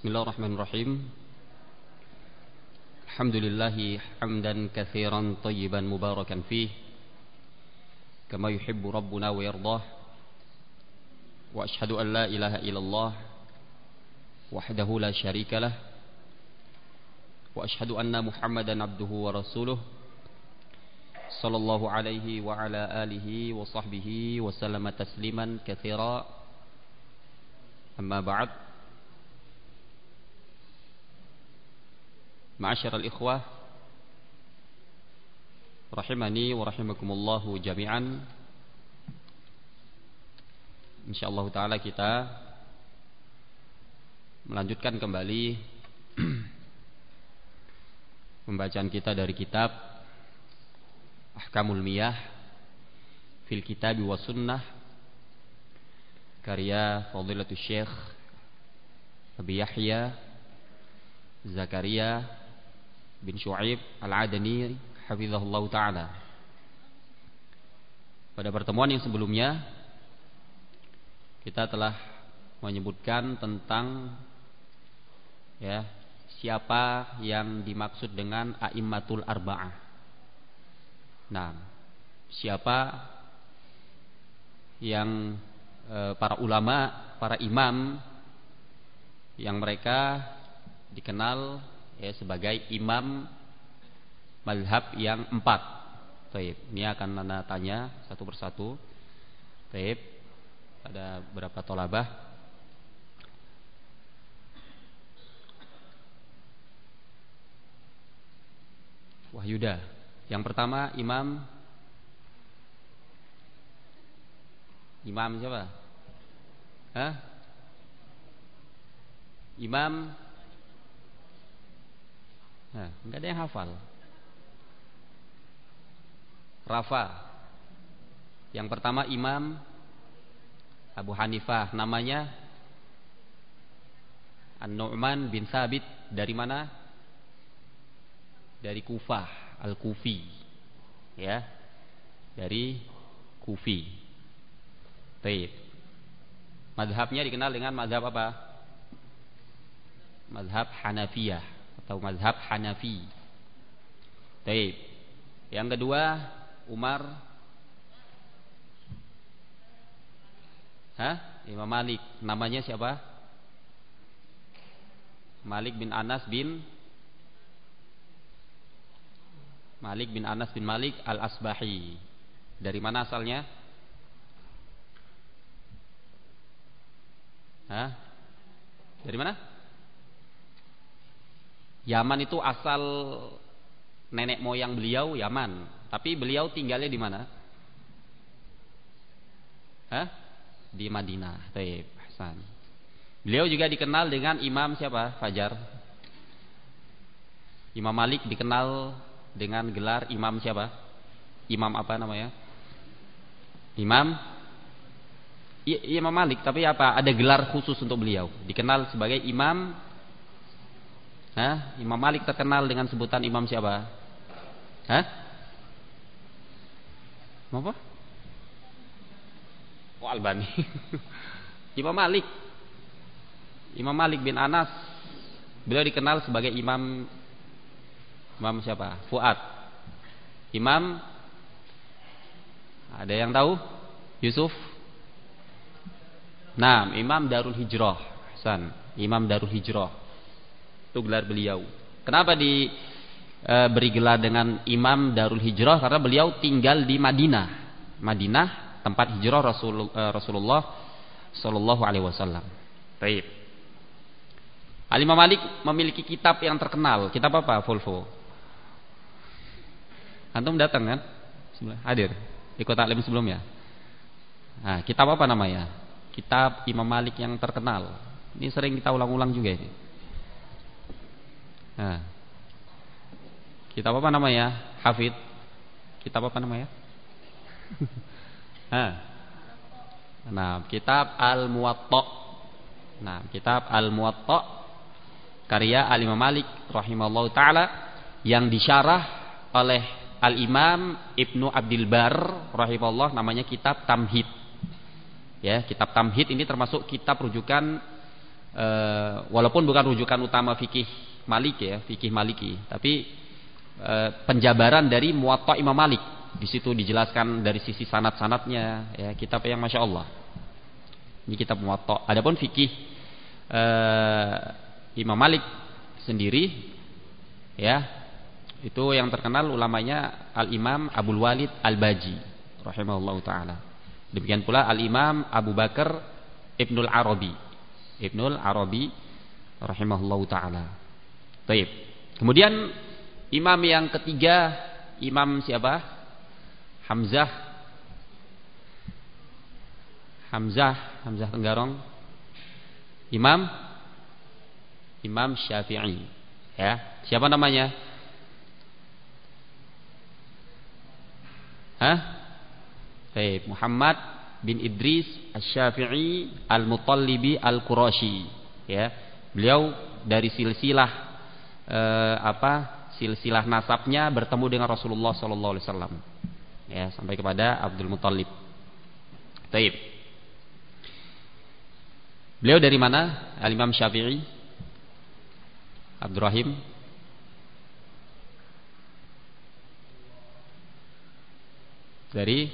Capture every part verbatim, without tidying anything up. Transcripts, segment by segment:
Bismillahirrahmanirrahim. Alhamdulillahi hamdan katsiran tayyiban mubarakan fih kama yuhibbu rabbuna wa yardah. Wa asyhadu an la ilaha illallah wahdahu la syarika lah. Wa asyhadu anna Muhammadan abduhu wa rasuluh sallallahu alaihi wa ala alihi wa sahbihi wa sallama tasliman katsira. Amma ba'd. Ma'asyiral ikhwah rahimani wa rahimakumullahu jami'an. Insyaallah taala kita melanjutkan kembali pembacaan kita dari kitab Ahkamul Miyah fil Kitab wa Sunnah karya Fadilatul Syekh Abi Yahya Zakaria bin Syu'aib Al-Adani hafizahullah ta'ala. Pada pertemuan yang sebelumnya kita telah menyebutkan tentang ya, siapa yang dimaksud dengan a'immatul arba'ah. Nah, siapa yang e, para ulama, para imam yang mereka dikenal ya sebagai imam mazhab yang empat. Taib. Ini akan anda tanya satu persatu. Taib. Ada berapa tolabah? Wahyuda. Yang pertama imam Imam siapa? Hah? Imam Nah, enggak ada yang hafal. Rafa. Yang pertama Imam Abu Hanifah, namanya An-Nu'man bin Thabit. Dari mana? Dari Kufah, Al-Kufi. Ya. Dari Kufi. Baik. Mazhabnya dikenal dengan mazhab apa? Mazhab Hanafiyah atau mazhab Hanafi. Baik. Yang kedua Umar Hah? Imam Malik. Namanya siapa? Malik bin Anas bin Malik bin Anas bin Malik Al-Asbahi. Dari mana asalnya? Hah? Dari mana? Yaman itu asal nenek moyang beliau Yaman, tapi beliau tinggalnya di mana? Hah? Di Madinah. Baik, Hasan. Beliau juga dikenal dengan Imam siapa? Fajar. Imam Malik dikenal dengan gelar Imam siapa? Imam apa namanya? Imam I, Imam Malik, tapi apa? Ada gelar khusus untuk beliau. Dikenal sebagai Imam. Hah? Imam Malik terkenal dengan sebutan imam siapa? Hah? Apa? Oh, Albani. Imam Malik. Imam Malik bin Anas. Beliau dikenal sebagai imam. Imam siapa? Fuad. Imam. Ada yang tahu? Yusuf. Nah, Imam Darul Hijrah. Hasan. Imam Darul Hijrah. Itu gelar beliau. Kenapa diberi e, gelar dengan Imam Darul Hijrah? Karena beliau tinggal di Madinah. Madinah tempat hijrah Rasul, e, Rasulullah Sallallahu Alaihi Wasallam. Baik. Al-Imam Malik memiliki kitab yang terkenal. Kitab apa? Volvo. Antum datang kan? Hadir. Ikut taklim sebelumnya. Nah, kitab apa namanya? Kitab Imam Malik yang terkenal. Ini sering kita ulang-ulang juga ini. Nah, kitab apa namanya? Hafid. Kitab apa namanya? Nah, kitab Al-Muwatta. Nah, kitab Al-Muwatta karya Al-Imam Malik rahimahullah taala yang disyarah oleh Al-Imam Ibnu Abdil Bar rahimahullah, namanya kitab Tamhid. Ya, kitab Tamhid ini termasuk kitab rujukan e, walaupun bukan rujukan utama fikih Maliki ya, fikih Maliki, tapi e, penjabaran dari Muwatta Imam Malik. Di situ dijelaskan dari sisi sanad-sanadnya ya, kitab yang Masya Allah. Ini kitab Muwatta. Adapun fikih e, Imam Malik sendiri ya, itu yang terkenal ulamanya Al-Imam Abdul Walid Al-Baji rahimahullahu taala. Demikian pula Al-Imam Abu Bakar Ibnul Arabi. Ibnul Arabi rahimahullahu taala. Baik. Kemudian imam yang ketiga, Imam siapa? Hamzah. Hamzah, Hamzah Tenggarong. Imam Imam Syafi'i. Ya, siapa namanya? Hah? Baik, Muhammad bin Idris Asy-Syafi'i Al-Mutallibi Al-Qurashi. Ya, beliau dari silsilah eh, apa? Silsilah nasabnya bertemu dengan Rasulullah sallallahu alaihi wasallam. Ya, sampai kepada Abdul Muthalib. Baik. Beliau dari mana? Al-Imam Syafi'i. Abdurrahim. Dari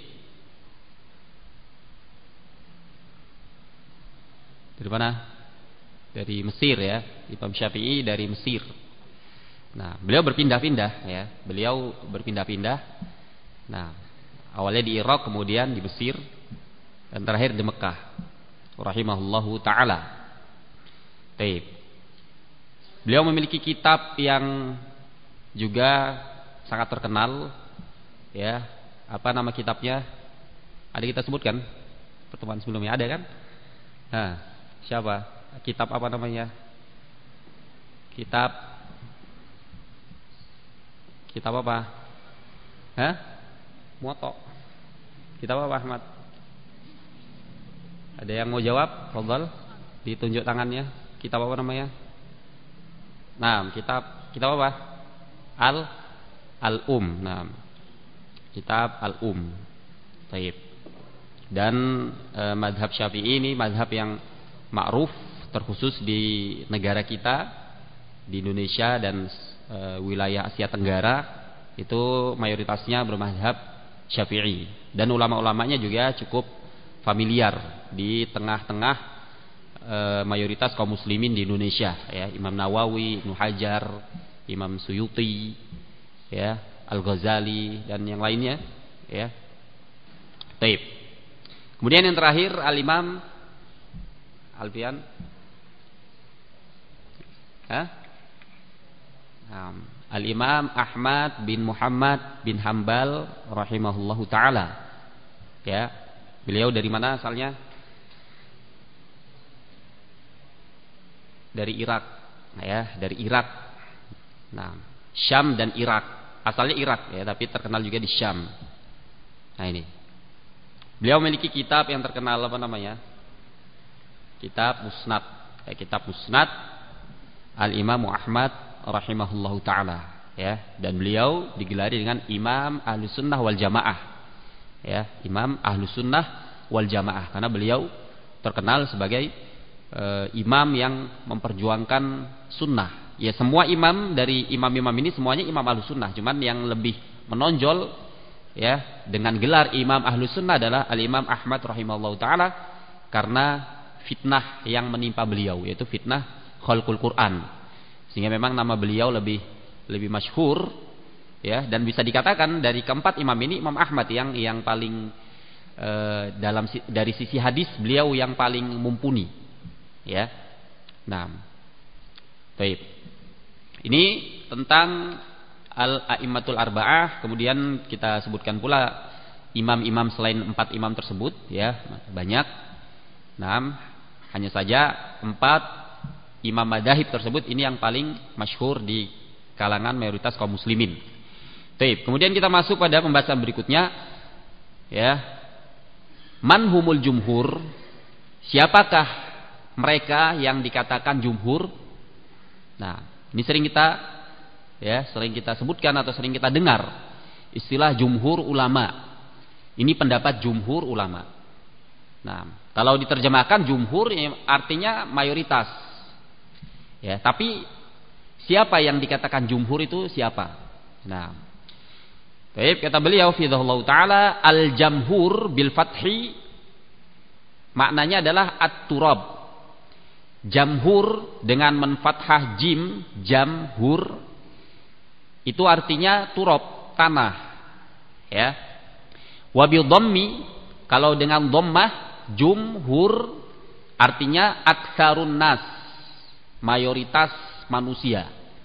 Dari mana? Dari Mesir ya. Imam Syafi'i dari Mesir. Nah, beliau berpindah-pindah ya. Beliau berpindah-pindah. Nah, awalnya di Irak, kemudian di Mesir, dan terakhir di Mekah. Rahimahullahu taala. Baik. Beliau memiliki kitab yang juga sangat terkenal ya. Apa nama kitabnya? Ada kita sebutkan pertemuan sebelumnya, ada kan? Nah, siapa? Kitab apa namanya? Kitab Kitab apa? Hah? Muwatta. Kitab apa, Ahmad? Ada yang mau jawab? Fadhal, ditunjuk tangannya. Kitab apa namanya? Nah, kitab kitab apa? Al Al-Um. Nah, kitab Al-Um. Baik. Dan e, madhab Syafi'i ini madhab yang ma'ruf, terkhusus di negara kita, di Indonesia dan e, wilayah Asia Tenggara, itu mayoritasnya bermadhab Syafi'i. Dan ulama-ulamanya juga cukup familiar di tengah-tengah e, mayoritas kaum muslimin di Indonesia ya. Imam Nawawi, Ibnu Hajar, Imam Suyuti ya, Al-Ghazali dan yang lainnya ya. Baik. Kemudian yang terakhir Al-Imam Alfian. Hah? Al-Imam Ahmad bin Muhammad bin Hambal rahimahullahu taala. Ya. Beliau dari mana asalnya? Dari Irak. Nah, ya, dari Irak. Nah, Syam dan Irak. Asalnya Irak ya, tapi terkenal juga di Syam. Nah ini. Beliau memiliki kitab yang terkenal apa namanya? Kitab Musnad. Ya, kitab Musnad Al-Imam Ahmad rahimahullahu taala ya, dan beliau digelari dengan Imam Ahlus Sunnah wal Jamaah. Ya, Imam Ahlus Sunnah wal Jamaah karena beliau terkenal sebagai e, imam yang memperjuangkan sunnah. Ya, semua imam dari imam-imam ini semuanya imam Ahlus Sunnah, cuman yang lebih menonjol ya dengan gelar Imam Ahlus Sunnah adalah Al-Imam Ahmad rahimahullahu taala karena fitnah yang menimpa beliau, yaitu fitnah khalqul Quran. Sehingga memang nama beliau lebih lebih masyhur ya, dan bisa dikatakan dari keempat imam ini Imam Ahmad yang yang paling e, dalam dari sisi hadis beliau yang paling mumpuni ya. Nah, baik. Ini tentang Al-A'immatul Arba'ah. Kemudian kita sebutkan pula imam-imam selain empat imam tersebut ya, banyak. Nah, hanya saja empat imam madzhab tersebut ini yang paling masyhur di kalangan mayoritas kaum muslimin. Baik, kemudian kita masuk pada pembahasan berikutnya ya. Man humul jumhur? Siapakah mereka yang dikatakan jumhur? Nah, ini sering kita ya, sering kita sebutkan atau sering kita dengar istilah jumhur ulama. Ini pendapat jumhur ulama. Nah, kalau diterjemahkan jumhur artinya mayoritas Ya, tapi siapa yang dikatakan jumhur itu siapa? Nah, baik, kata beliau fidhahullah taala, al-jamhur bil fathi maknanya adalah at-turab. Jamhur dengan menfathah jim, jamhur itu artinya turab, tanah. Ya. Wa bi dhammi, kalau dengan dhammah jumhur artinya aktsarun nas, mayoritas manusia.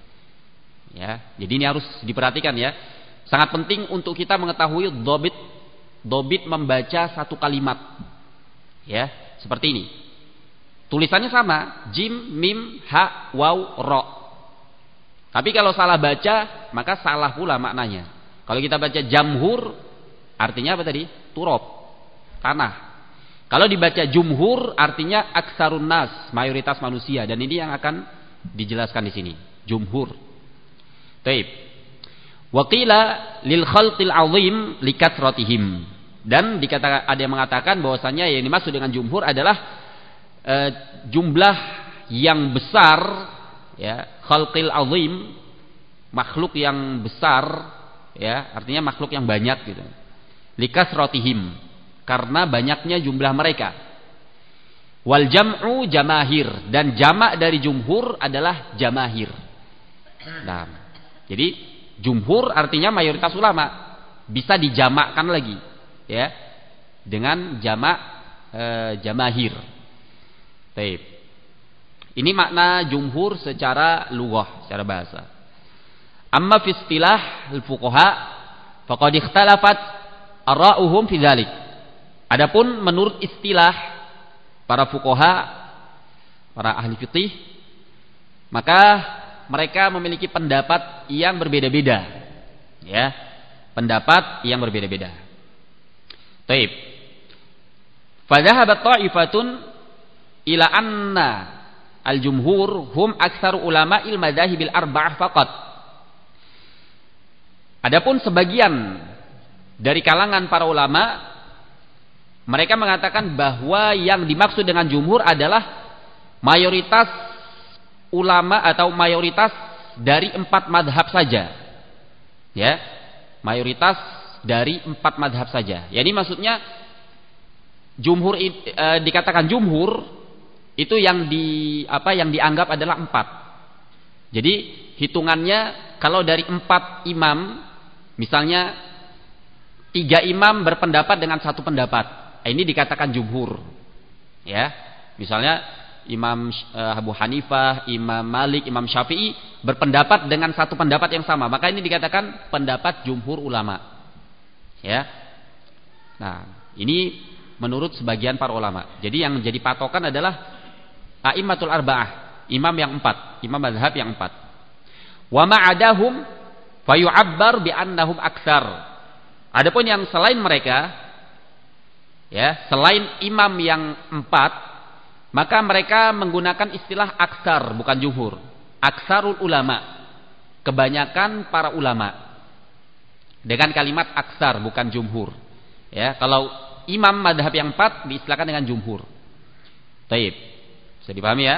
Ya, jadi ini harus diperhatikan ya. Sangat penting untuk kita mengetahui dhabit dhabit membaca satu kalimat. Ya, seperti ini. Tulisannya sama, jim, mim, ha, waw, ro. Tapi kalau salah baca, maka salah pula maknanya. Kalau kita baca jamhur, artinya apa tadi? Turab, tanah. Kalau dibaca jumhur artinya aksarun nas, mayoritas manusia, dan ini yang akan dijelaskan di sini. Jumhur. Taib. Wa qila lil khalqil azim likatsratihim. Dan dikatakan, ada yang mengatakan bahwasanya yang dimaksud dengan jumhur adalah e, jumlah yang besar, ya, khalqil azim, makhluk yang besar, ya, artinya makhluk yang banyak gitu. Likatsratihim, karena banyaknya jumlah mereka. Wal jam'u jamahir, dan jamak dari jumhur adalah jamahir. Nah, jadi jumhur artinya mayoritas ulama, bisa dijamakkan lagi, ya, dengan jamak e, jamahir. Baik. Ini makna jumhur secara lughah, secara bahasa. Amma fi istilah al-fuqaha faqad ikhtalafat ara'uhum fi dzalik. Adapun menurut istilah para fuqaha, para ahli fikih, maka mereka memiliki pendapat yang berbeda-beda. Ya, pendapat yang berbeda-beda. Baik. Fadhahabat ta'ifatun ila anna al-jumhur hum aktsaru ulama'il madzahibil arba'ah faqat. Adapun sebagian dari kalangan para ulama, mereka mengatakan bahwa yang dimaksud dengan jumhur adalah mayoritas ulama atau mayoritas dari empat madhab saja. Ya, mayoritas dari empat madhab saja. Yani maksudnya jumhur e, dikatakan jumhur itu yang di apa yang dianggap adalah empat. Jadi hitungannya kalau dari empat imam, misalnya tiga imam berpendapat dengan satu pendapat, ini dikatakan jumhur. Ya, misalnya Imam Abu Hanifah, Imam Malik, Imam Syafi'i berpendapat dengan satu pendapat yang sama, maka ini dikatakan pendapat jumhur ulama. Ya. Nah, ini menurut sebagian para ulama. Jadi yang menjadi patokan adalah a'immatul arba'ah, imam yang empat, imam mazhab yang empat. Wa ma'adahum fayu'abbar bi annahum aktsar. Adapun yang selain mereka, ya, selain imam yang empat, maka mereka menggunakan istilah aksar, bukan jumhur. Aksarul ulama, kebanyakan para ulama, dengan kalimat aksar, bukan jumhur. Ya, kalau imam madhab yang empat diistilahkan dengan jumhur. Taib, bisa dipahami ya?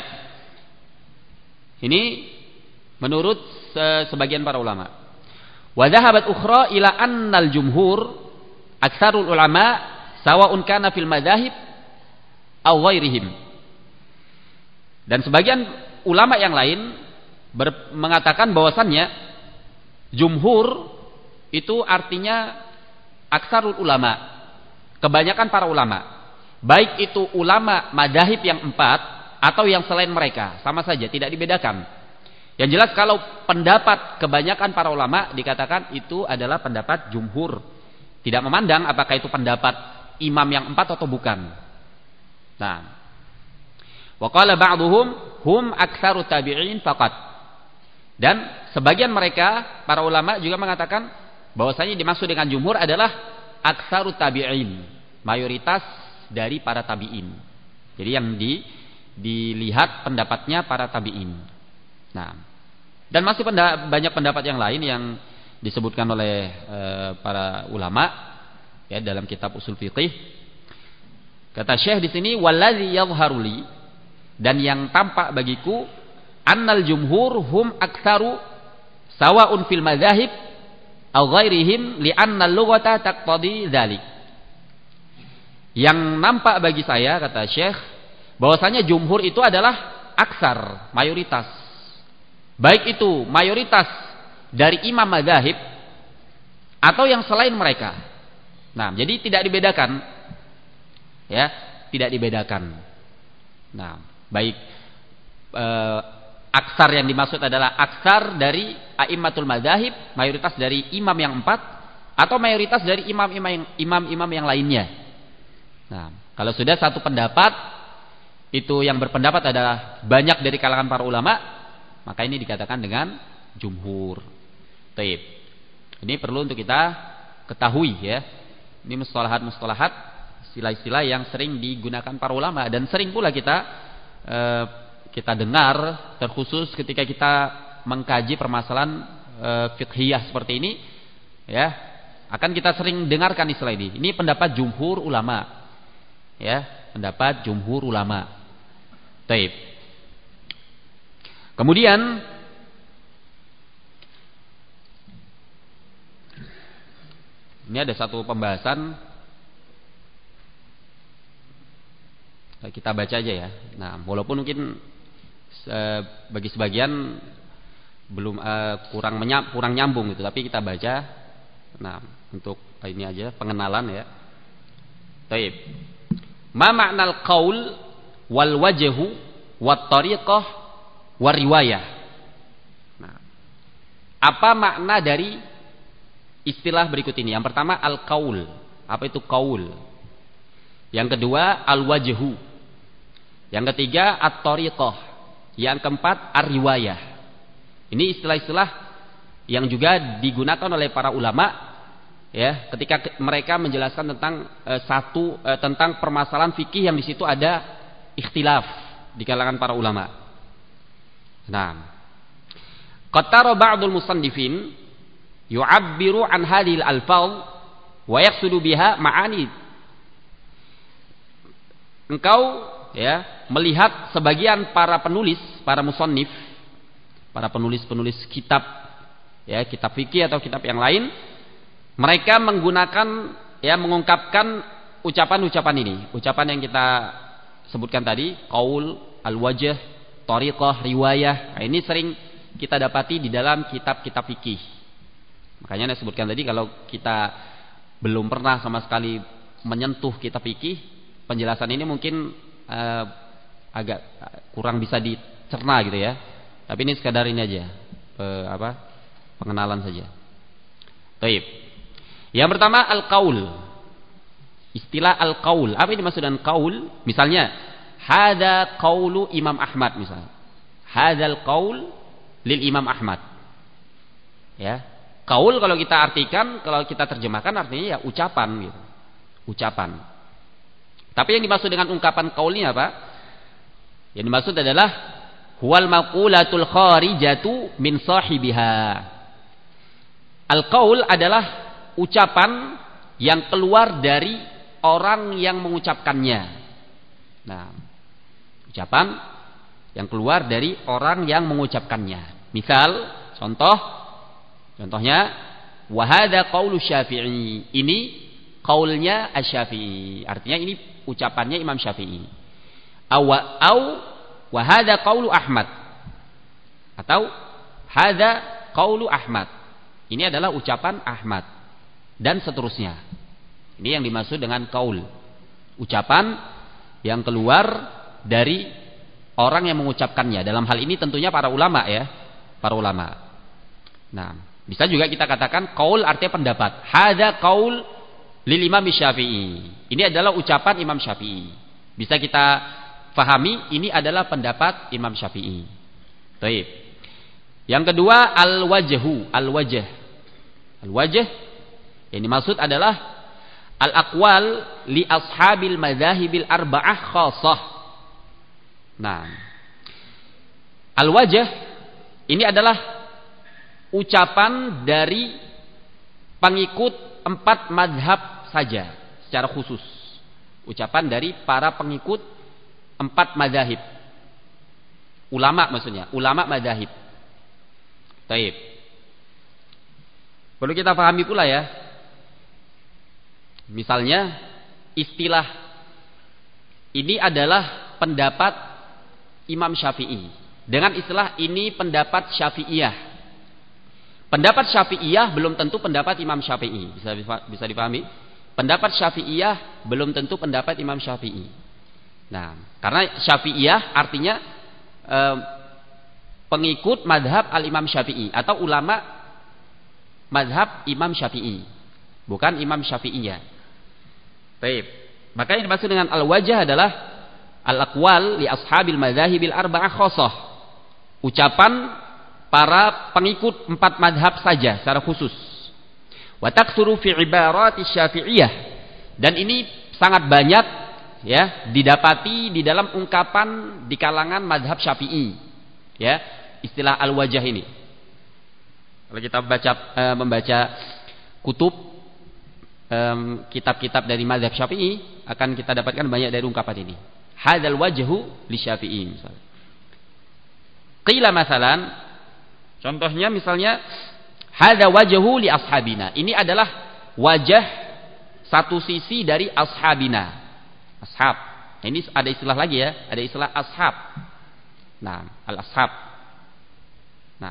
Ini menurut sebagian para ulama. Wa dhahabat ukhra ila annal jumhur aksarul ulama sawa'un kana fil madzahib aw ghairihim. Dan sebagian ulama yang lain ber, mengatakan bahwasannya jumhur itu artinya aksarul ulama, kebanyakan para ulama, baik itu ulama madzhab yang empat atau yang selain mereka, sama saja, tidak dibedakan. Yang jelas kalau pendapat kebanyakan para ulama dikatakan itu adalah pendapat jumhur, tidak memandang apakah itu pendapat imam yang empat atau bukan. Nah, wa qala ba'dhum hum aktsaru tabi'in faqat. Dan sebagian mereka para ulama juga mengatakan bahwasanya dimaksud dengan jumhur adalah aktsaru tabi'in, mayoritas dari para tabi'in. Jadi yang di, dilihat pendapatnya para tabi'in. Nah, dan masih penda, banyak pendapat yang lain yang disebutkan oleh e, para ulama ya dalam kitab usul fiqih. Kata Syekh di sini, wallazi yadhharu li, dan yang tampak bagiku, annal jumhur hum aktsaru sawa'un fil madzahib aw ghairihim li'anna al-lughata taqtadi dzalik. Yang nampak bagi saya, kata Syekh, bahwasanya jumhur itu adalah aksar, mayoritas. Baik itu mayoritas dari imam madzhab atau yang selain mereka. Nah, jadi tidak dibedakan. Ya, tidak dibedakan. Nah, baik eh, aksar yang dimaksud adalah aksar dari a'immatul madzhab, mayoritas dari imam yang empat, atau mayoritas dari imam-imam yang, imam-imam yang lainnya. Nah, kalau sudah satu pendapat, itu yang berpendapat adalah banyak dari kalangan para ulama, maka ini dikatakan dengan jumhur. Taib. Ini perlu untuk kita ketahui ya. Ini mustalahat-mustalahat, istilah-istilah yang sering digunakan para ulama, dan sering pula kita eh, kita dengar, terkhusus ketika kita mengkaji permasalahan eh, fiqhiyah seperti ini, ya, akan kita sering dengarkan istilah ini. Ini pendapat jumhur ulama. Ya, pendapat jumhur ulama. Taib. Kemudian ini ada satu pembahasan, kita baca aja ya. Nah, walaupun mungkin eh, bagi sebagian belum eh, kurang menyam, kurang nyambung gitu, tapi kita baca. Nah, untuk ini aja pengenalan ya. Taib. Ma ma'nal qaul wal wajhu wat tariqah war riwayah. Nah, apa makna dari istilah berikut ini? Yang pertama al-qaul. Apa itu qaul? Yang kedua al-wajhu. Yang ketiga at-tariqah. Yang keempat ar-riwayah. Ini istilah-istilah yang juga digunakan oleh para ulama ya, ketika mereka menjelaskan tentang e, satu e, tentang permasalahan fikih yang di situ ada ikhtilaf di kalangan para ulama. Nah, qattara ba'dul musannifin yu'abbiru an hadhil alfaz wa yaqsudu biha ma'ani. Engkau ya melihat sebagian para penulis, para musannif, para penulis-penulis kitab ya, kitab fikih atau kitab yang lain, mereka menggunakan ya mengungkapkan ucapan-ucapan ini, ucapan yang kita sebutkan tadi, qaul, al-wajh, tariqah, riwayah. Nah, ini sering kita dapati di dalam kitab-kitab fikih. Makanya saya sebutkan tadi, kalau kita belum pernah sama sekali menyentuh kitab fikih, penjelasan ini mungkin eh, agak kurang bisa dicerna gitu ya. Tapi ini sekadar ini aja, eh, apa? pengenalan saja. Baik. Yang pertama al-qaul. Istilah al-qaul. Apa yang dimaksud dengan qaul? Misalnya, hadza qaulu Imam Ahmad misalnya. Hadzal qaul lil Imam Ahmad. Ya. Qaul kalau kita artikan, kalau kita terjemahkan artinya ya ucapan gitu. Ucapan. Tapi yang dimaksud dengan ungkapan qaul ini apa? Yang dimaksud adalah huwal maqulatul kharijatu min sahibiha. Al-qaul adalah ucapan yang keluar dari orang yang mengucapkannya. Nah, ucapan yang keluar dari orang yang mengucapkannya. Misal, contoh, contohnya, wa hadza qaulu Syafi'i. Ini qaulnya Asy-Syafi'i. Artinya ini ucapannya Imam Syafi'i. Aw au wa hadza qaulu Ahmad. Atau hadza qaulu Ahmad. Ini adalah ucapan Ahmad. Dan seterusnya. Ini yang dimaksud dengan qaul. Ucapan yang keluar dari orang yang mengucapkannya. Dalam hal ini tentunya para ulama ya. Para ulama. Nah, bisa juga kita katakan qaul artinya pendapat. Hadza qaul lil Imam Syafi'i. Ini adalah ucapan Imam Syafi'i. Bisa kita fahami ini adalah pendapat Imam Syafi'i. Baik. Yang kedua al-wajhu, al-wajh. Al-wajh yang dimaksud adalah al-aqwal li ashabil madzahibil arba'ah khassah. Nah, al-wajh ini adalah ucapan dari pengikut empat madhab saja secara khusus. Ucapan dari para pengikut empat madhab. Ulama maksudnya, ulama madzhab. Baik. Perlu kita pahami pula ya. Misalnya istilah ini adalah pendapat Imam Syafi'i. Dengan istilah ini pendapat Syafi'iyah. Pendapat Syafi'iyah belum tentu pendapat Imam Syafi'i. Bisa bisa dipahami? Pendapat Syafi'iyah belum tentu pendapat Imam Syafi'i. Nah, karena Syafi'iyah artinya eh, pengikut madhab al-Imam Syafi'i atau ulama madhab Imam Syafi'i, bukan Imam Syafi'iyah. Baik. Maka yang dimaksud dengan al-wajah adalah al-aqwal li ashabil madzahibil arba'ah khosoh. Ucapan para pengikut empat madhab saja secara khusus. Wa taksuru fi ibarati syafi'iyah. Dan ini sangat banyak ya didapati di dalam ungkapan di kalangan madhab Syafi'i. Ya, istilah al-wajah ini. Kalau kita membaca uh, membaca kutub Um, kitab-kitab dari mazhab Syafi'i akan kita dapatkan banyak dari ungkapan ini. Hadzal wajhu li Syafi'i misalnya. Qila masalan, contohnya misalnya hadza wajhu li ashabina. Ini adalah wajah satu sisi dari ashabina. Ashab. Nah, ini ada istilah lagi ya, ada istilah ashab. Nah, al-ashab. Nah,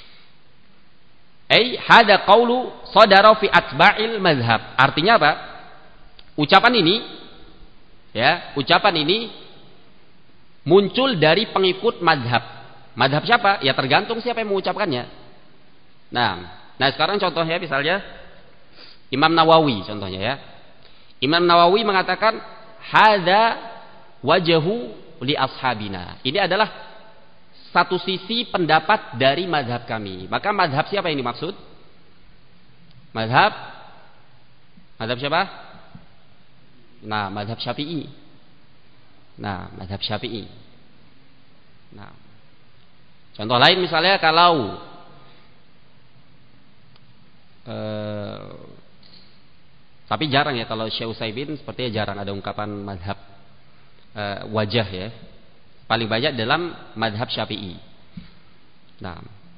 Ai hada qaulu sadara fi atba'il madhab. Artinya apa? Ucapan ini ya, ucapan ini muncul dari pengikut madhab. Madhab siapa? Ya tergantung siapa yang mengucapkannya. Nah, nah sekarang contohnya misalnya Imam Nawawi contohnya ya. Imam Nawawi mengatakan hada wajhu li ashabina. Ini adalah satu sisi pendapat dari madhab kami. Maka madhab siapa yang dimaksud? Madhab Madhab siapa? Nah, madhab Syafi'i. Nah, madhab Syafi'i. Nah, contoh lain misalnya kalau eh, tapi jarang ya kalau Syekh Utsaimin sepertinya jarang ada ungkapan madhab eh, wajah ya. Paling banyak dalam madhab Syafi'i. Nah,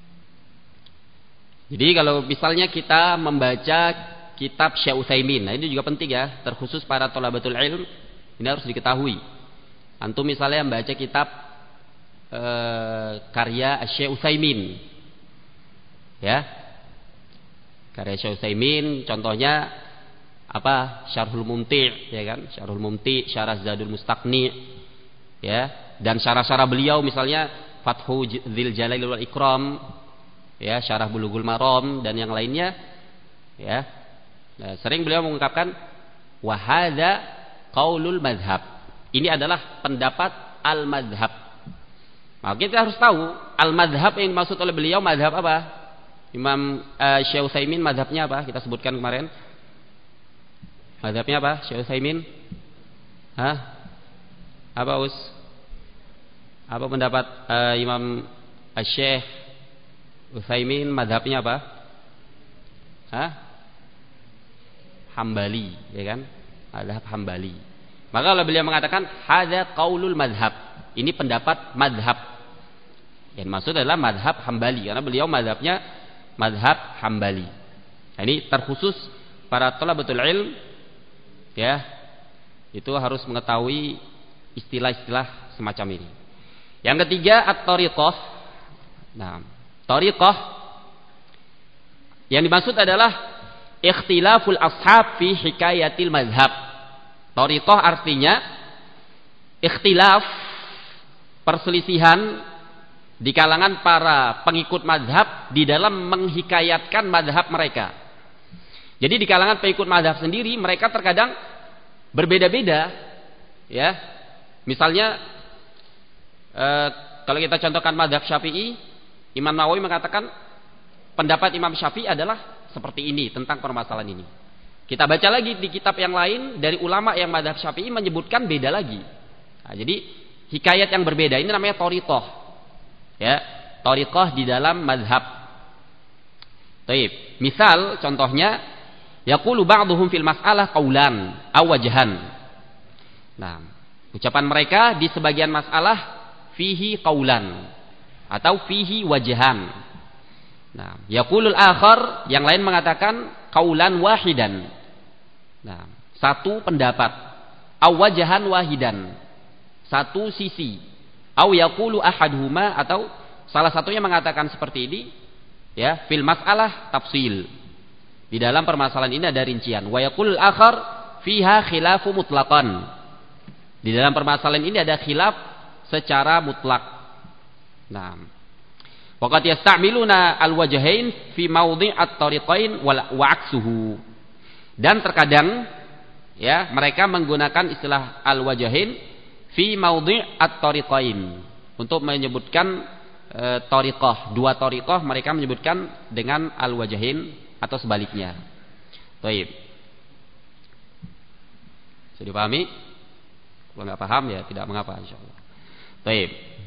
jadi kalau misalnya kita membaca kitab Syekh Utsaimin, nah ini juga penting ya, terkhusus para thalabatul ilm, ini harus diketahui. Antum misalnya membaca kitab eh, karya Syekh Utsaimin, ya, karya Syekh Utsaimin, contohnya apa? Syarhul Mumti', ya kan? Syarhul Mumti', Syarah Zadul Mustaqni', ya. Dan syarah-syarah beliau misalnya Fathu Dzil Jalali wal Ikram, ya, Syarah Bulughul Maram dan yang lainnya, ya. Nah, sering beliau mengungkapkan wa hadza qaulul madhab. Ini adalah pendapat al-madhab. Maka kita harus tahu al-madhab yang dimaksud oleh beliau madhab apa? Imam uh, Syekh Utsaimin madhabnya apa? Kita sebutkan kemarin. Madhabnya apa? Syekh Utsaimin? Hah? Apa Us? Apa pendapat uh, Imam Syekh Utsaimin madhabnya apa? Hah? Hambali, ya kan? Madhab Hambali. Maka kalau beliau mengatakan hadza qaulul madhab, ini pendapat madhab. Yang maksud adalah madhab Hambali, karena beliau madhabnya madhab Hambali. Nah, ini terkhusus para thalabatul ilm, ya, itu harus mengetahui istilah-istilah semacam ini. Yang ketiga at-thariqah. Nah, thariqah yang dimaksud adalah ikhtilaful ashab fi hikayatil madhab. Thariqah artinya ikhtilaf, perselisihan di kalangan para pengikut madhab di dalam menghikayatkan madhab mereka. Jadi di kalangan pengikut madhab sendiri mereka terkadang berbeda-beda, ya. Misalnya Uh, kalau kita contohkan madhab Syafi'i, Imam Nawawi mengatakan pendapat Imam Syafi'i adalah seperti ini tentang permasalahan ini. Kita baca lagi di kitab yang lain dari ulama yang madhab Syafi'i menyebutkan beda lagi. Nah, jadi hikayat yang berbeda ini namanya thariqah, ya, thariqah di dalam madhab. Taib. Misal contohnya yaqulu ba'dhum fil mas'alah qaulan aw wajhan. Nah, ucapan mereka di sebagian masalah fihi qaulan atau fihi wajhan. Nah, yaqulul akhar, yang lain mengatakan qaulan wahidan. Nah, satu pendapat. Aw wajhan wahidan, satu sisi. Aw yaqulu ahaduhuma, atau salah satunya mengatakan seperti ini, ya, fil mas'alah tafsil. Di dalam permasalahan ini ada rincian. Wa yaqulul akhar fiha khilafu mutlaqan. Di dalam permasalahan ini ada khilaf secara mutlak. Nah, waqad yasta'miluna al-wajhain fi mawdhi' at-tariqain wa aksuhu. Dan terkadang, ya, mereka menggunakan istilah al-wajhain fi mawdhi' at-tariqain untuk menyebutkan e, tariqah, dua tariqah mereka menyebutkan dengan al-wajhain atau sebaliknya. Baik. Bisa dipahami? Kalau nggak paham ya tidak mengapa, insyaallah. Baik.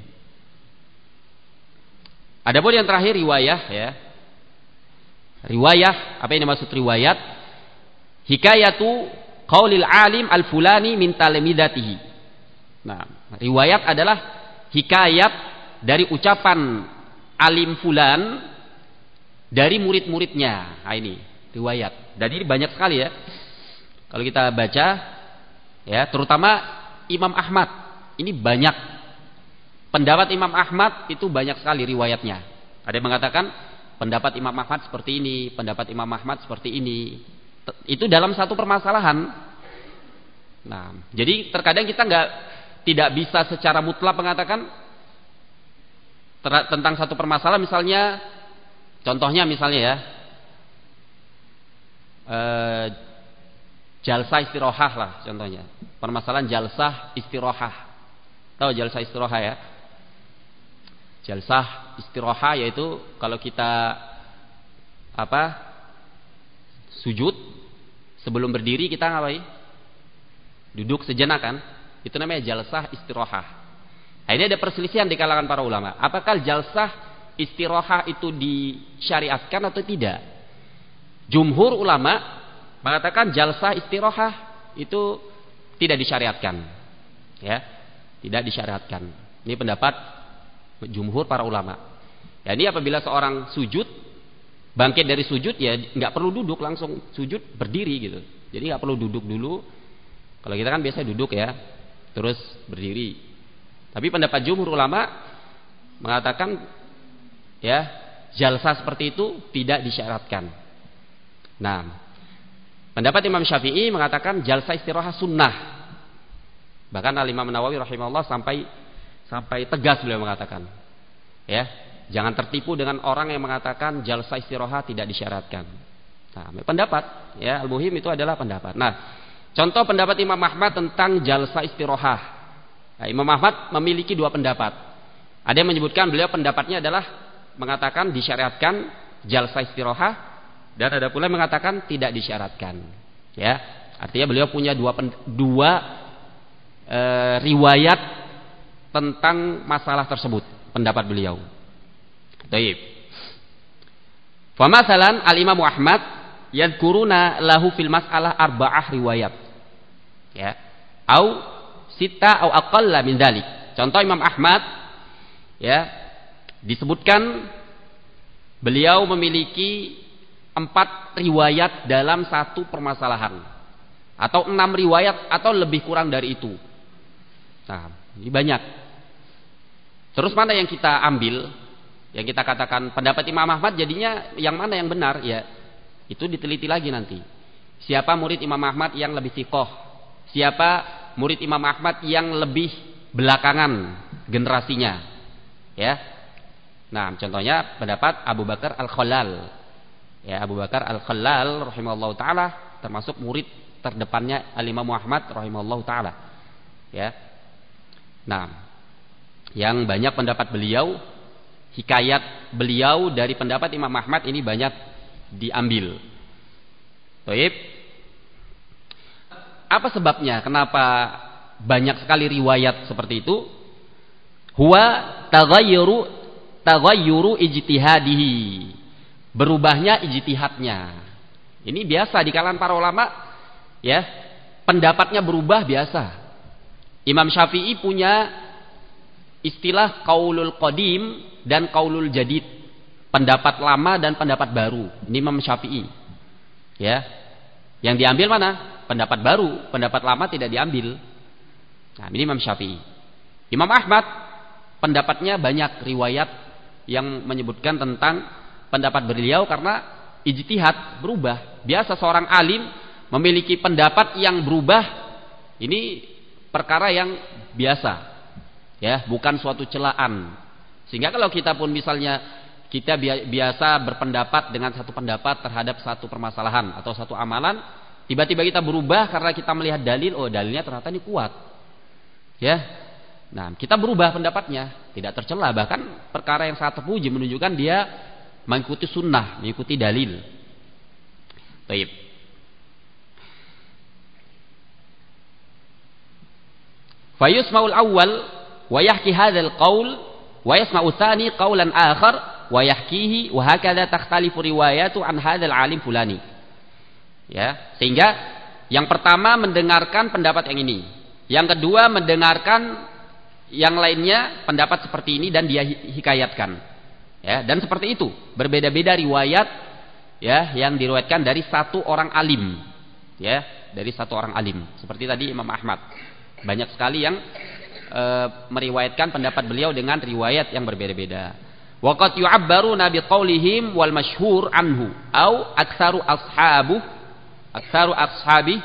Adapun yang terakhir riwayah, ya. Riwayah, apa yang dimaksud riwayat? Hikayatu qaulil alim al-fulani min talamidatihi. Nah, riwayat adalah hikayat dari ucapan alim fulan dari murid-muridnya. Nah, ini riwayat. Dan ini banyak sekali, ya. Kalau kita baca, ya, terutama Imam Ahmad, ini banyak. Pendapat Imam Ahmad itu banyak sekali riwayatnya. Ada yang mengatakan pendapat Imam Ahmad seperti ini, pendapat Imam Ahmad seperti ini. Itu dalam satu permasalahan. Nah, jadi terkadang kita nggak tidak bisa secara mutlak mengatakan ter- tentang satu permasalahan. Misalnya, contohnya misalnya ya, e, jalsah istirahah lah contohnya. Permasalahan jalsah istirahah. Tahu jalsah istirahah, ya? Jalsah istirahah yaitu kalau kita apa sujud sebelum berdiri kita ngapain? Duduk sejenak, kan? Itu namanya jalsah istirahah. Nah, ini ada perselisihan di kalangan para ulama. Apakah jalsah istirahah itu disyariatkan atau tidak? Jumhur ulama mengatakan jalsah istirahah itu tidak disyariatkan. Ya, tidak disyariatkan. Ini pendapat jumhur para ulama. Ya, ini apabila seorang sujud, bangkit dari sujud, ya nggak perlu duduk, langsung sujud berdiri gitu. Jadi nggak perlu duduk dulu. Kalau kita kan biasa duduk, ya, terus berdiri. Tapi pendapat jumhur ulama mengatakan, ya, jalsah seperti itu tidak disyaratkan. Nah, pendapat Imam Syafi'i mengatakan jalsah istirahah sunnah. Bahkan Al-Imam Nawawi rahimahullah sampai sampai tegas beliau mengatakan, ya, jangan tertipu dengan orang yang mengatakan jalsah istirahah tidak disyaratkan. Nah, pendapat, ya, al-muhim itu adalah pendapat. Nah, contoh pendapat Imam Ahmad tentang jalsah istirahah. Nah, Imam Ahmad memiliki dua pendapat. Ada yang menyebutkan beliau pendapatnya adalah mengatakan disyariatkan jalsah istirahah, dan ada pula yang mengatakan tidak disyaratkan. Ya, artinya beliau punya dua dua e, riwayat tentang masalah tersebut, pendapat beliau. Baik. Fa masalan al-Imam Ahmad yadhkuruna lahu fil mas'alah arba'ah riwayat. Ya. Au sita au aqalla min dzalik. Contoh Imam Ahmad, ya, disebutkan beliau memiliki empat riwayat dalam satu permasalahan, atau enam riwayat atau lebih kurang dari itu. Nah, ini banyak. Terus mana yang kita ambil, yang kita katakan pendapat Imam Ahmad, jadinya yang mana yang benar? Ya, itu diteliti lagi nanti. Siapa murid Imam Ahmad yang lebih thiqah? Siapa murid Imam Ahmad yang lebih belakangan generasinya? Ya. Nah, contohnya pendapat Abu Bakar Al-Khalal. Ya, Abu Bakar Al-Khalal rahimahullahu taala termasuk murid terdepannya Al-Imam Ahmad rahimahullahu taala. Ya. Nah, yang banyak pendapat beliau, hikayat beliau dari pendapat Imam Ahmad ini banyak diambil. Baik. Apa sebabnya? Kenapa banyak sekali riwayat seperti itu? Huwa taghayyuru taghayyuru ijtihadihi. Berubahnya ijtihadnya. Ini biasa di kalangan para ulama, ya. Pendapatnya berubah biasa. Imam Syafi'i punya istilah qaulul qadim dan qaulul jadid, pendapat lama dan pendapat baru. Ini Imam Syafi'i. Ya. Yang diambil mana? Pendapat baru, pendapat lama tidak diambil. Nah, ini Imam Syafi'i. Imam Ahmad pendapatnya banyak riwayat yang menyebutkan tentang pendapat beliau karena ijtihad, berubah. Biasa seorang alim memiliki pendapat yang berubah, ini perkara yang biasa. Ya, bukan suatu celaan. Sehingga kalau kita pun misalnya kita biasa berpendapat dengan satu pendapat terhadap satu permasalahan atau satu amalan, tiba-tiba kita berubah karena kita melihat dalil, oh dalilnya ternyata ini kuat. Ya. Nah, kita berubah pendapatnya, tidak tercela, bahkan perkara yang sangat terpuji menunjukkan dia mengikuti sunnah, mengikuti dalil. Baik. Fayusma'ul awwal wa yahki hadzal qaul wa yasma'u tsani qaulan akhar wa yahkihi wa hakadha takhtalifu riwayatu an hadzal alim fulani. Ya, sehingga yang pertama mendengarkan pendapat yang ini, yang kedua mendengarkan yang lainnya pendapat seperti ini dan dia hikayatkan. Ya, dan seperti itu, berbeda-beda riwayat ya yang diriwayatkan dari satu orang alim. Ya, dari satu orang alim. Seperti tadi Imam Ahmad. Banyak sekali yang e, meriwayatkan pendapat beliau dengan riwayat yang berbeda-beda. Waqad yu'abbaruna biqaulihim wal masyhur anhu au aktsaru ashabuh aktsaru ashabi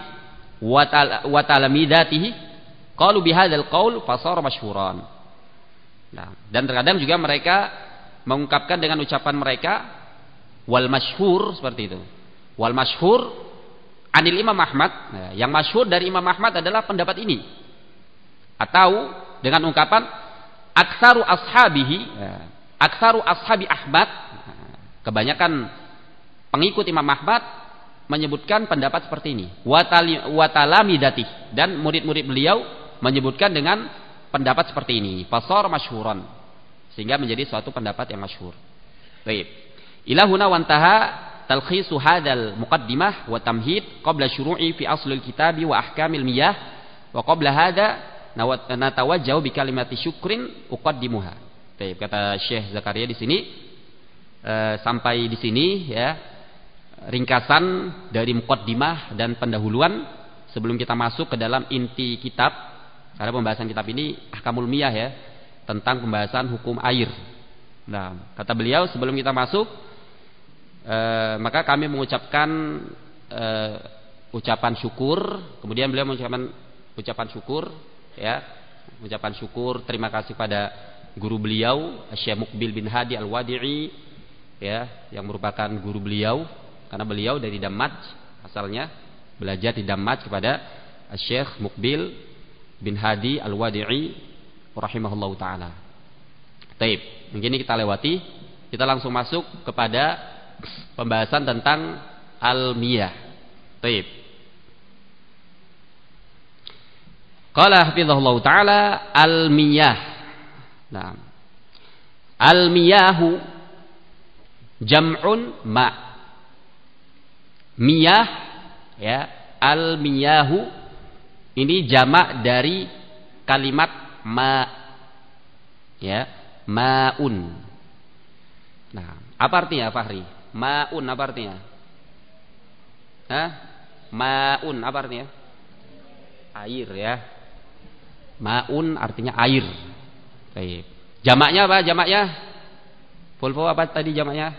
wa talamidatihi qalu bihadzal qaul fasara masyhuran. Nah, dan terkadang juga mereka mengungkapkan dengan ucapan mereka wal masyhur seperti itu. Wal masyhur anil Imam Ahmad. Nah, yang masyhur dari Imam Ahmad adalah pendapat ini. Atau dengan ungkapan aktsaru ashabihi, ya, aktsaru ashabi Ahmad. Nah, kebanyakan pengikut Imam Ahmad menyebutkan pendapat seperti ini. Watalamidati, dan murid-murid beliau menyebutkan dengan pendapat seperti ini. Fasar masyhuran, sehingga menjadi suatu pendapat yang masyhur. Baik. Ilahuna wantaha talkhisu hadzal muqaddimah wa tamhid qabla syuru'i fi aslil kitabi wa ahkamil miyah wa qabla hadza natawajjahu bi kalimati syukrin uqaddimuha. Baik, kata Syekh Zakaria di sini e, sampai di sini ya ringkasan dari muqaddimah dan pendahuluan sebelum kita masuk ke dalam inti kitab. Karena pembahasan kitab ini ahkamul miyah ya, tentang pembahasan hukum air. Nah, kata beliau sebelum kita masuk eh, maka kami mengucapkan eh, ucapan syukur, kemudian beliau mengucapkan ucapan syukur ya, ucapan syukur terima kasih pada guru beliau Syekh Muqbil bin Hadi Al-Wadi'i ya, yang merupakan guru beliau karena beliau dari Damaj asalnya, belajar di Damaj kepada Syekh Muqbil bin Hadi Al-Wadi'i rahimahullahu taala. Baik, mungkin ini kita lewati, kita langsung masuk kepada pembahasan tentang al-miyah. Baik. Qala hafizahullahu taala al-miyah. Nah. Al-miyahu jam'un ma. Miyah ya, al-miyahu ini jamak dari kalimat ma, ya, maun. Nah, apa artinya Fahri? Maun apa artinya? Hah? Maun apa artinya? Air ya. Maun artinya air. Baik. Jamaknya apa? Jamaknya? Fulfo apa tadi jamaknya?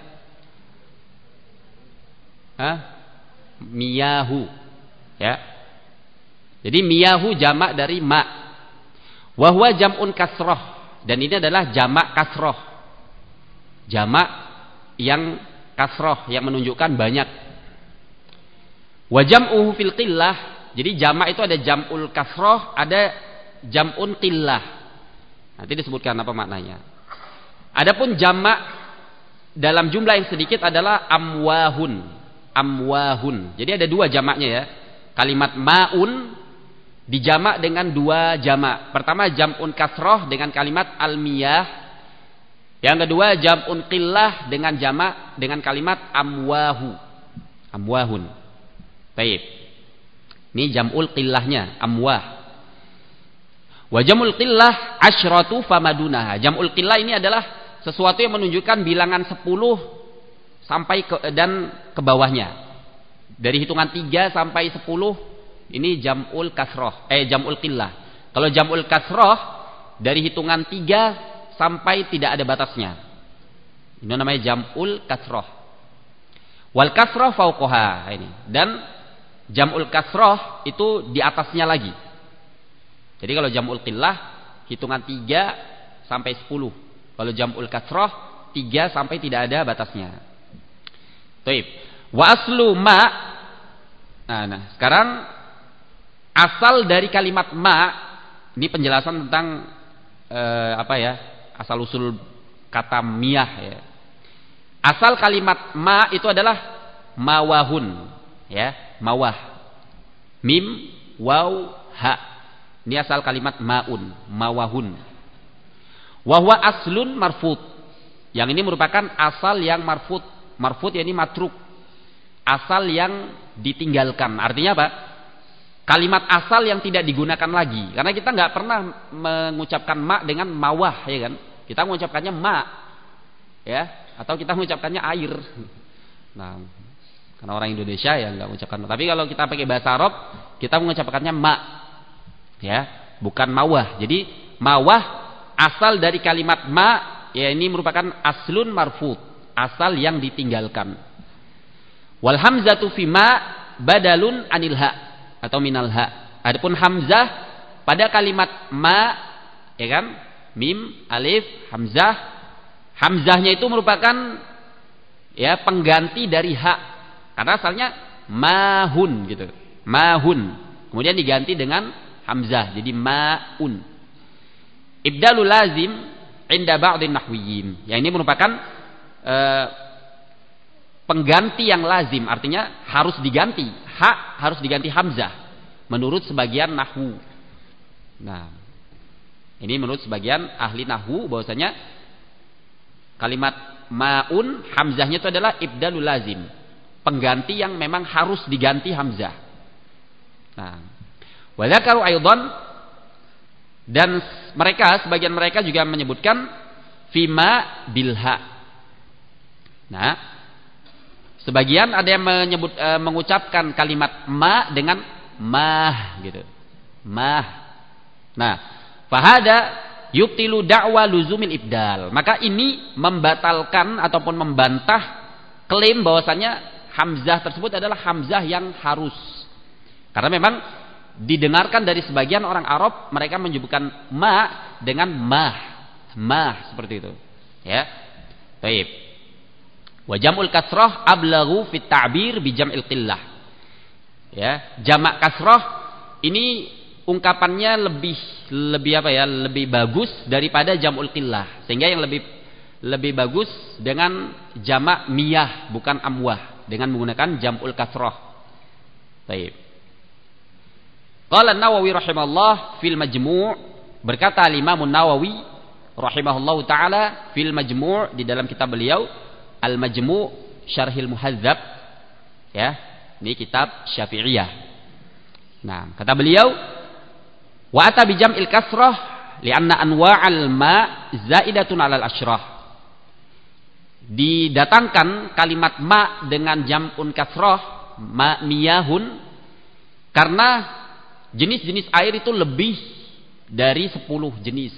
Hah? Miyahu. Ya. Jadi miyahu jamak dari ma. Wa huwa jam'un kasroh, dan ini adalah jamak kasroh. Jamak yang kasroh yang menunjukkan banyak. Wa jam'uhu fil qillah. Jadi jamak itu ada jam'ul kasroh, ada jam'un qillah. Nanti disebutkan apa maknanya. Adapun jamak dalam jumlah yang sedikit adalah amwahun. Amwahun. Jadi ada dua jamaknya ya. Kalimat maun dijamak dengan dua jamak. Pertama jam'un kasroh dengan kalimat al-miyah. Yang kedua jam'un qillah dengan jamak dengan kalimat amwahu. Amwahun. Baik. Ini jam'ul qillahnya, amwah. Wa jam'ul qillah asyratu famadunaha. Jam'ul qillah ini adalah sesuatu yang menunjukkan bilangan sepuluh sampai ke, dan ke bawahnya. Dari hitungan tiga sampai sepuluh ini jam'ul kasroh, eh jam'ul qillah. Kalau jam'ul kasroh dari hitungan tiga sampai tidak ada batasnya. Ini namanya jam'ul kasroh. Wal kasroh fauqaha ini. Dan jam'ul kasroh itu di atasnya lagi. Jadi kalau jam'ul qillah hitungan tiga sampai sepuluh. Kalau jam'ul kasroh tiga sampai tidak ada batasnya. Baik. Wa aslu ma. Nah, nah, sekarang asal dari kalimat ma, ini penjelasan tentang eh, apa ya? Asal usul kata miyah ya. Asal kalimat ma itu adalah mawahun ya, mawah. Mim waw ha. Ini asal kalimat maun, mawahun. Wahwa aslun marfut. Yang ini merupakan asal yang marfut. Marfut yakni matruk. Asal yang ditinggalkan. Artinya apa? Kalimat asal yang tidak digunakan lagi. Karena kita nggak pernah mengucapkan ma dengan mawah, ya kan? Kita mengucapkannya ma, ya, atau kita mengucapkannya air. Nah, karena orang Indonesia ya nggak mengucapkan. Tapi kalau kita pakai bahasa Arab, kita mengucapkannya ma. Ya, bukan mawah. Jadi mawah asal dari kalimat ma, ya ini merupakan aslun marfut, asal yang ditinggalkan. Wal hamzatu fi ma badalun anil ha atau minal ha. Adapun hamzah pada kalimat ma, ya kan? Mim, alif, hamzah. Hamzahnya itu merupakan ya pengganti dari ha. Karena asalnya mahun gitu. Mahun. Kemudian diganti dengan hamzah jadi maun. Ibdalul lazim inda ba'dhin nahwiyyin. Yang ini merupakan uh, pengganti yang lazim, artinya harus diganti. Ha harus diganti hamzah menurut sebagian nahwu. Nah, ini menurut sebagian ahli nahwu bahwasanya kalimat maun hamzahnya itu adalah ibdalul lazim, pengganti yang memang harus diganti hamzah. Nah, wa dzakaru aidan, dan mereka sebagian mereka juga menyebutkan fima bilha. Nah, sebagian ada yang menyebut e, mengucapkan kalimat ma dengan mah gitu. Mah. Nah, fahada yubtilu da'wa luzumil ibdal. Maka ini membatalkan ataupun membantah klaim bahwasannya hamzah tersebut adalah hamzah yang harus. Karena memang didengarkan dari sebagian orang Arab, mereka menyebutkan ma dengan mah, mah seperti itu, ya. Baik. Wa jam'ul kasrah ablaghu fit ta'bir bi jam'il qillah. Ya, jamak kasrah ini ungkapannya lebih lebih apa ya? Lebih bagus daripada jam'ul qillah. Sehingga yang lebih lebih bagus dengan jamak miyah bukan amwah, dengan menggunakan jam'ul kasrah. Baik. Qala An-Nawawi rahimahullah fil Majmu', berkata Imam An-Nawawi rahimahullah taala fil Majmu' di dalam kitab beliau Al-Majmu' Syarhil Muhadzab, ya, ini kitab Syafi'iyah. Nah, kata beliau wa ata bi jam'il kasrah li'anna anwa'al ma zaidatun 'alal asyrah. Didatangkan kalimat ma dengan jam'un kasrah, ma miyahun, karena jenis-jenis air itu lebih dari sepuluh jenis.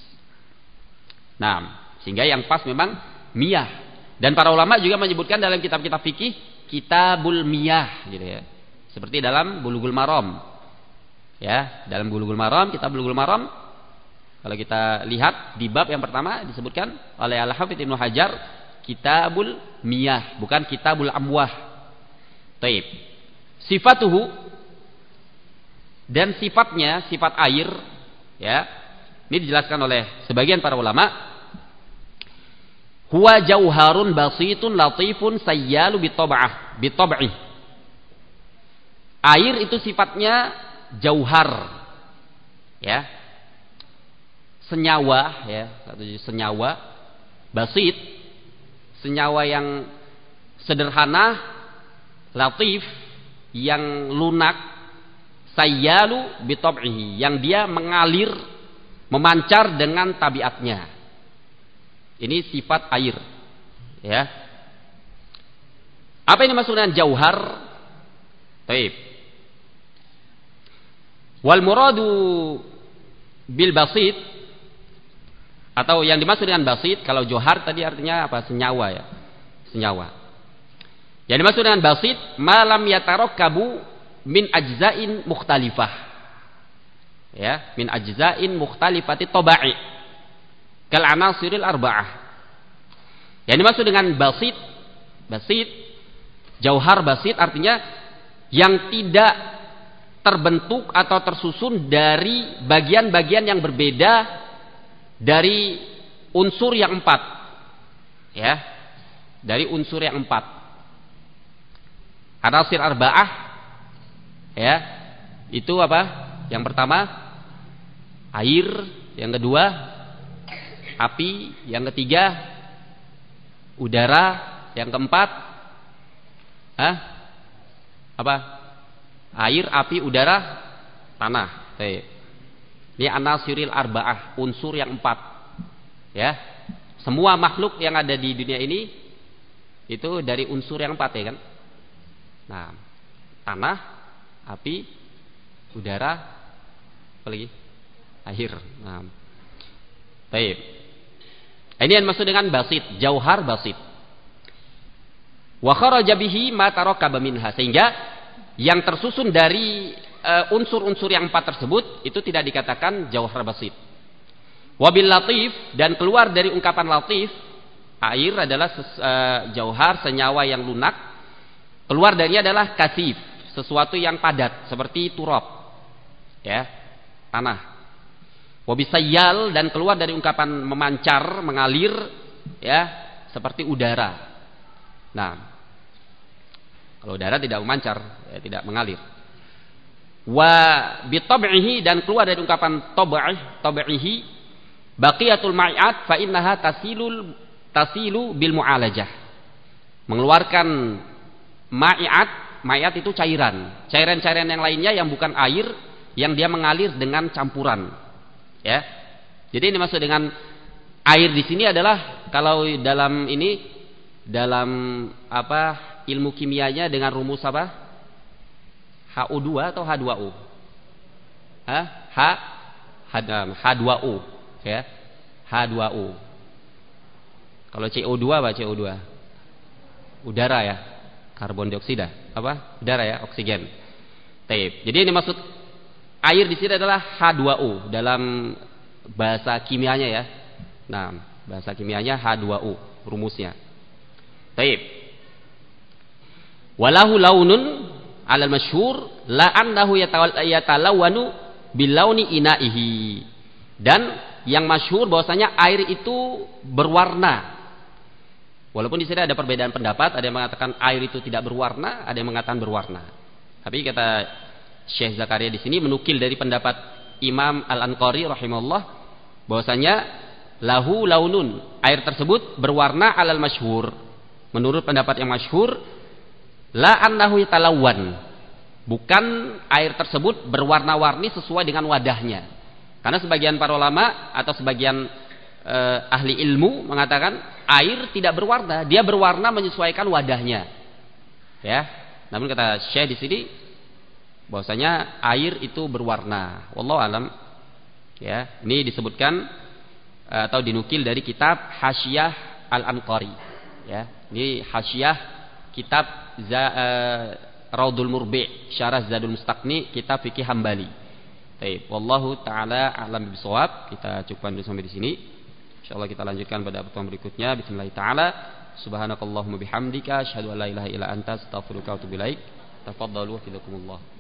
Nah, sehingga yang pas memang miyah. Dan para ulama juga menyebutkan dalam kitab-kitab fikih kitabul miyah gitu ya. Seperti dalam Bulughul Maram. Ya, dalam Bulughul Maram, kitab Bulughul Maram, kalau kita lihat di bab yang pertama disebutkan oleh Al-Hafidz Ibnu Hajar kitabul miyah, bukan kitabul amwah. Taib. Sifatuhu, dan sifatnya, sifat air, ya, ini dijelaskan oleh sebagian para ulama. Huwa jauharun basitun latifun sayyalu bitab'ah, bitab'i. Air itu sifatnya jauhar, ya, senyawa, ya, satu senyawa, basit, senyawa yang sederhana, latif, yang lunak, sayyalu bitab'ihi, yang dia mengalir memancar dengan tabiatnya. Ini sifat air. Ya. Apa ini maksud dengan jauhar? Baik. Wal muradu bil basit, atau yang dimaksud dengan basit, kalau johar tadi artinya apa? Senyawa ya. Senyawa. Yang dimaksud dengan basit, malam yatarakabu min ajzain mukhtalifah. Ya, min ajzain mukhtalifati tabai. Kal anasiril arba'ah. Yang dimaksud dengan basit, basit, jauhar basit artinya yang tidak terbentuk atau tersusun dari bagian-bagian yang berbeda dari unsur yang empat. Ya. Dari unsur yang empat. Anasir arba'ah, ya, itu apa? Yang pertama air, yang kedua api, yang ketiga udara, yang keempat hah? Apa? Air, api, udara, tanah. Ini anasiril arba'ah, unsur yang empat. Ya, semua makhluk yang ada di dunia ini itu dari unsur yang empat, ya kan? Nah, tanah, api, udara, apa lagi? Air. Nah, baik. Ini yang maksud dengan basit, jauhar basit. Wa kharaja bihi ma tarakaba minha, sehingga yang tersusun dari uh, unsur-unsur yang empat tersebut itu tidak dikatakan jauhar basit. Wabil latif, dan keluar dari ungkapan latif, air adalah ses, uh, jauhar, senyawa yang lunak. Keluar darinya adalah kasif, sesuatu yang padat seperti turab, ya, tanah. Wabisayyal, dan keluar dari ungkapan memancar, mengalir, ya, seperti udara. Nah, kalau udara tidak memancar, ya, tidak mengalir. Wa bitab'ihi, dan keluar dari ungkapan tab'ih, tab'ihi, baqiyatul ma'iat fa innaha tasilul tasilu bil mu'alajah. Mengeluarkan ma'iat, ma'iat itu cairan. Cairan-cairan yang lainnya yang bukan air, yang dia mengalir dengan campuran. Ya. Jadi ini maksud dengan air di sini adalah kalau dalam ini dalam apa ilmu kimianya dengan rumus apa? H O dua atau H dua O? Hah? H H dua O, ya. H dua O. Kalau C O dua apa C O dua? Udara ya. Karbon dioksida, apa? Udara ya, oksigen. Taib. Jadi ini maksud air di sini adalah H dua O dalam bahasa kimianya ya. Nah, bahasa kimianya H dua O rumusnya. Taib. Walahu launun 'alal masyhur la annahu yatalawanu bil launi inaihi. Dan yang masyhur bahwasanya air itu berwarna. Walaupun di sini ada perbedaan pendapat, ada yang mengatakan air itu tidak berwarna, ada yang mengatakan berwarna. Tapi kata Syekh Zakaria di sini menukil dari pendapat Imam Al-Anqari rahimahullah bahwasanya lahu launun, air tersebut berwarna alal masyhur. Menurut pendapat yang masyhur, la annahu yatalawwan. Bukan air tersebut berwarna-warni sesuai dengan wadahnya. Karena sebagian para ulama atau sebagian eh, ahli ilmu mengatakan air tidak berwarna, dia berwarna menyesuaikan wadahnya. Ya. Namun kata Syekh di sini bahwasanya air itu berwarna. Wallahu alam. Ya, ini disebutkan atau dinukil dari kitab Hasyiyah Al-Anqari. Ya, ini Hasyiyah kitab Za, uh, Raudul Murbi' Syarah Zadul Mustaqni kitab fikih Hambali. Baik, wallahu taala a'lam bishawab. Kita cukupkan dulu sampai di sini. Insyaallah kita lanjutkan pada pertemuan berikutnya. Bismillah taala. Subhanakallahumma bihamdika asyhadu an la ilaha illa anta astaghfiruka wa atubu ilaik. Tafaddalu wa fidakumullah.